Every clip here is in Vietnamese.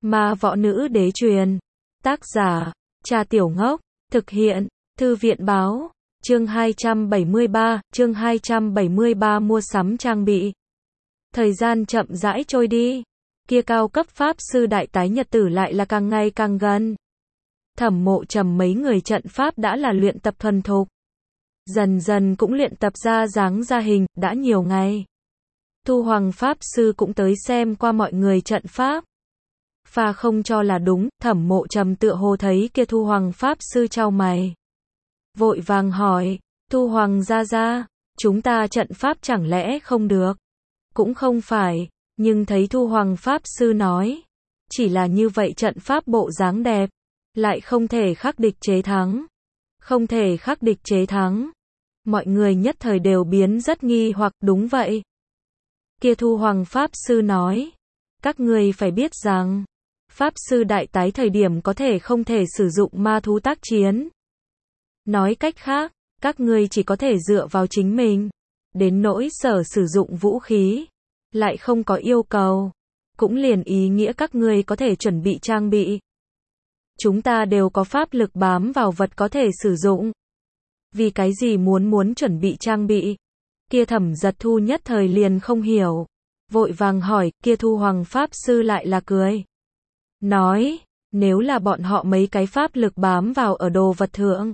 Ma võ nữ đế truyền. Tác giả, Trà Tiểu Ngốc. Thực hiện, Thư viện báo. Chương 273 mua sắm trang bị. Thời gian chậm rãi trôi đi. Kia cao cấp pháp sư đại tái nhật tử lại là càng ngày càng gần. Thẩm Mộ Trầm mấy người trận pháp đã là luyện tập thuần thục. Dần dần cũng luyện tập ra dáng ra hình, đã nhiều ngày. Thu Hoàng pháp sư cũng tới xem qua mọi người trận pháp. Pha không cho là đúng, Thẩm Mộ Trầm tựa hồ thấy kia Thu Hoàng pháp sư chau mày. Vội vàng hỏi, Thu Hoàng gia gia, chúng ta trận pháp chẳng lẽ không được? Cũng không phải, nhưng thấy Thu Hoàng pháp sư nói, chỉ là như vậy trận pháp bộ dáng đẹp, lại không thể khắc địch chế thắng. Không thể khắc địch chế thắng. Mọi người nhất thời đều biến rất nghi hoặc, đúng vậy. Kia Thu Hoàng pháp sư nói, các ngươi phải biết rằng, pháp sư đại tái thời điểm có thể không thể sử dụng ma thú tác chiến. Nói cách khác, các ngươi chỉ có thể dựa vào chính mình. Đến nỗi sử dụng vũ khí, lại không có yêu cầu. Cũng liền ý nghĩa các ngươi có thể chuẩn bị trang bị. Chúng ta đều có pháp lực bám vào vật có thể sử dụng. Vì cái gì muốn chuẩn bị trang bị? Kia Thẩm Giật Thu nhất thời liền không hiểu. Vội vàng hỏi, kia Thu Hoàng pháp sư lại là cười. Nói, nếu là bọn họ mấy cái pháp lực bám vào ở đồ vật thượng.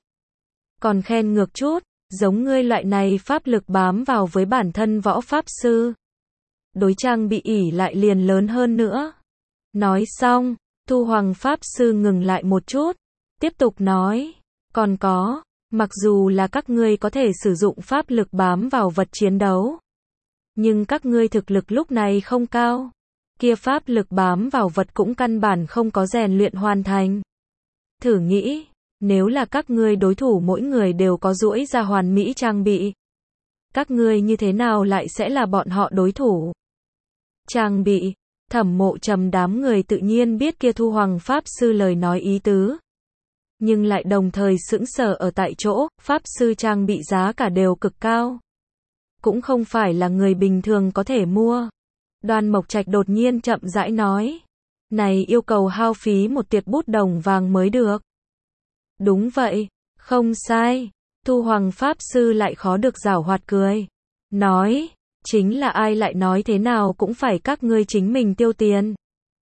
Còn khen ngược chút, giống ngươi loại này pháp lực bám vào với bản thân võ pháp sư. Đối trang bị ỷ lại liền lớn hơn nữa. Nói xong, Thu Hoàng pháp sư ngừng lại một chút. Tiếp tục nói, còn có, mặc dù là các ngươi có thể sử dụng pháp lực bám vào vật chiến đấu. Nhưng các ngươi thực lực lúc này không cao. Kia pháp lực bám vào vật cũng căn bản không có rèn luyện hoàn thành. Thử nghĩ, nếu là các ngươi đối thủ mỗi người đều có duỗi ra hoàn mỹ trang bị. Các ngươi như thế nào lại sẽ là bọn họ đối thủ? Trang bị, Thẩm Mộ Trầm đám người tự nhiên biết kia Thu Hoàng pháp sư lời nói ý tứ. Nhưng lại đồng thời sững sờ ở tại chỗ, pháp sư trang bị giá cả đều cực cao. Cũng không phải là người bình thường có thể mua. Đoan Mộc Trạch đột nhiên chậm rãi nói. Này yêu cầu hao phí một tiệt bút đồng vàng mới được. Đúng vậy, không sai. Thu Hoàng pháp sư lại khó được giảo hoạt cười. Nói, chính là ai lại nói thế nào cũng phải các ngươi chính mình tiêu tiền.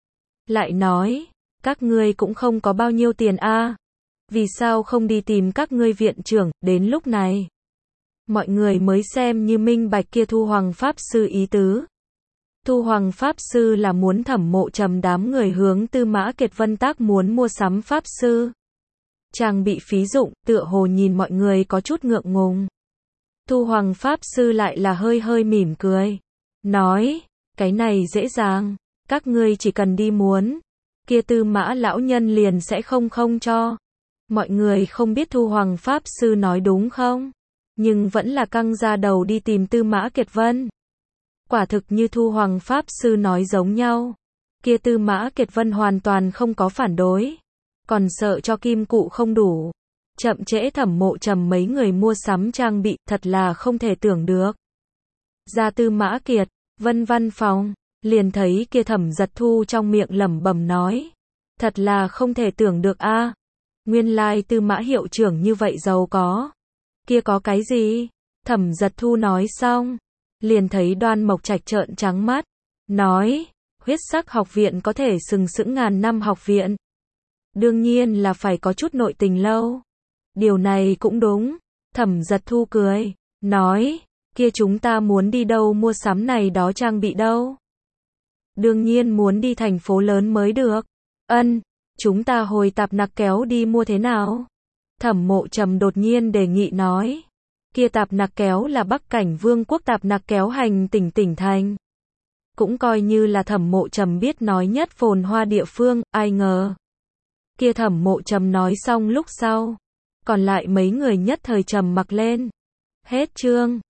Lại nói, các ngươi cũng không có bao nhiêu tiền a. Vì sao không đi tìm các ngươi viện trưởng, đến lúc này. Mọi người mới xem như minh bạch kia Thu Hoàng pháp sư ý tứ. Thu Hoàng pháp sư là muốn Thẩm Mộ Trầm đám người hướng Tư Mã Kiệt Vân tác muốn mua sắm pháp sư. Trang bị phí dụng, tựa hồ nhìn mọi người có chút ngượng ngùng. Thu Hoàng pháp sư lại là hơi mỉm cười. Nói, cái này dễ dàng, các ngươi chỉ cần đi muốn. Kia Tư Mã lão nhân liền sẽ không cho. Mọi người không biết Thu Hoàng pháp sư nói đúng không? Nhưng vẫn là căng ra đầu đi tìm Tư Mã Kiệt Vân. Quả thực như Thu Hoàng pháp sư nói giống nhau. Kia Tư Mã Kiệt Vân hoàn toàn không có phản đối. Còn sợ cho kim cụ không đủ. Chậm trễ Thẩm Mộ Trầm mấy người mua sắm trang bị, thật là không thể tưởng được. Ra Tư Mã Kiệt Vân văn phòng, liền thấy kia Thẩm Giật Thu trong miệng lẩm bẩm nói. Thật là không thể tưởng được a. Nguyên lai Tư Mã hiệu trưởng như vậy giàu có. Kia có cái gì? Thẩm Giật Thu nói xong, liền thấy Đoan Mộc Trạch trợn trắng mắt. Nói, huyết sắc học viện có thể sừng sững ngàn năm học viện. Đương nhiên là phải có chút nội tình lâu. Điều này cũng đúng. Thẩm Giật Thu cười. Nói, kia chúng ta muốn đi đâu mua sắm này đó trang bị đâu? Đương nhiên muốn đi thành phố lớn mới được. Chúng ta hồi Tạp Nặc Kéo đi mua thế nào? Thẩm Mộ Trầm đột nhiên đề nghị nói. Kia Tạp Nặc Kéo là Bắc Cảnh Vương quốc Tạp Nặc Kéo hành tỉnh thành. Cũng coi như là Thẩm Mộ Trầm biết nói nhất phồn hoa địa phương, ai ngờ. Kia Thẩm Mộ Trầm nói xong lúc sau. Còn lại mấy người nhất thời trầm mặc lên. Hết chương.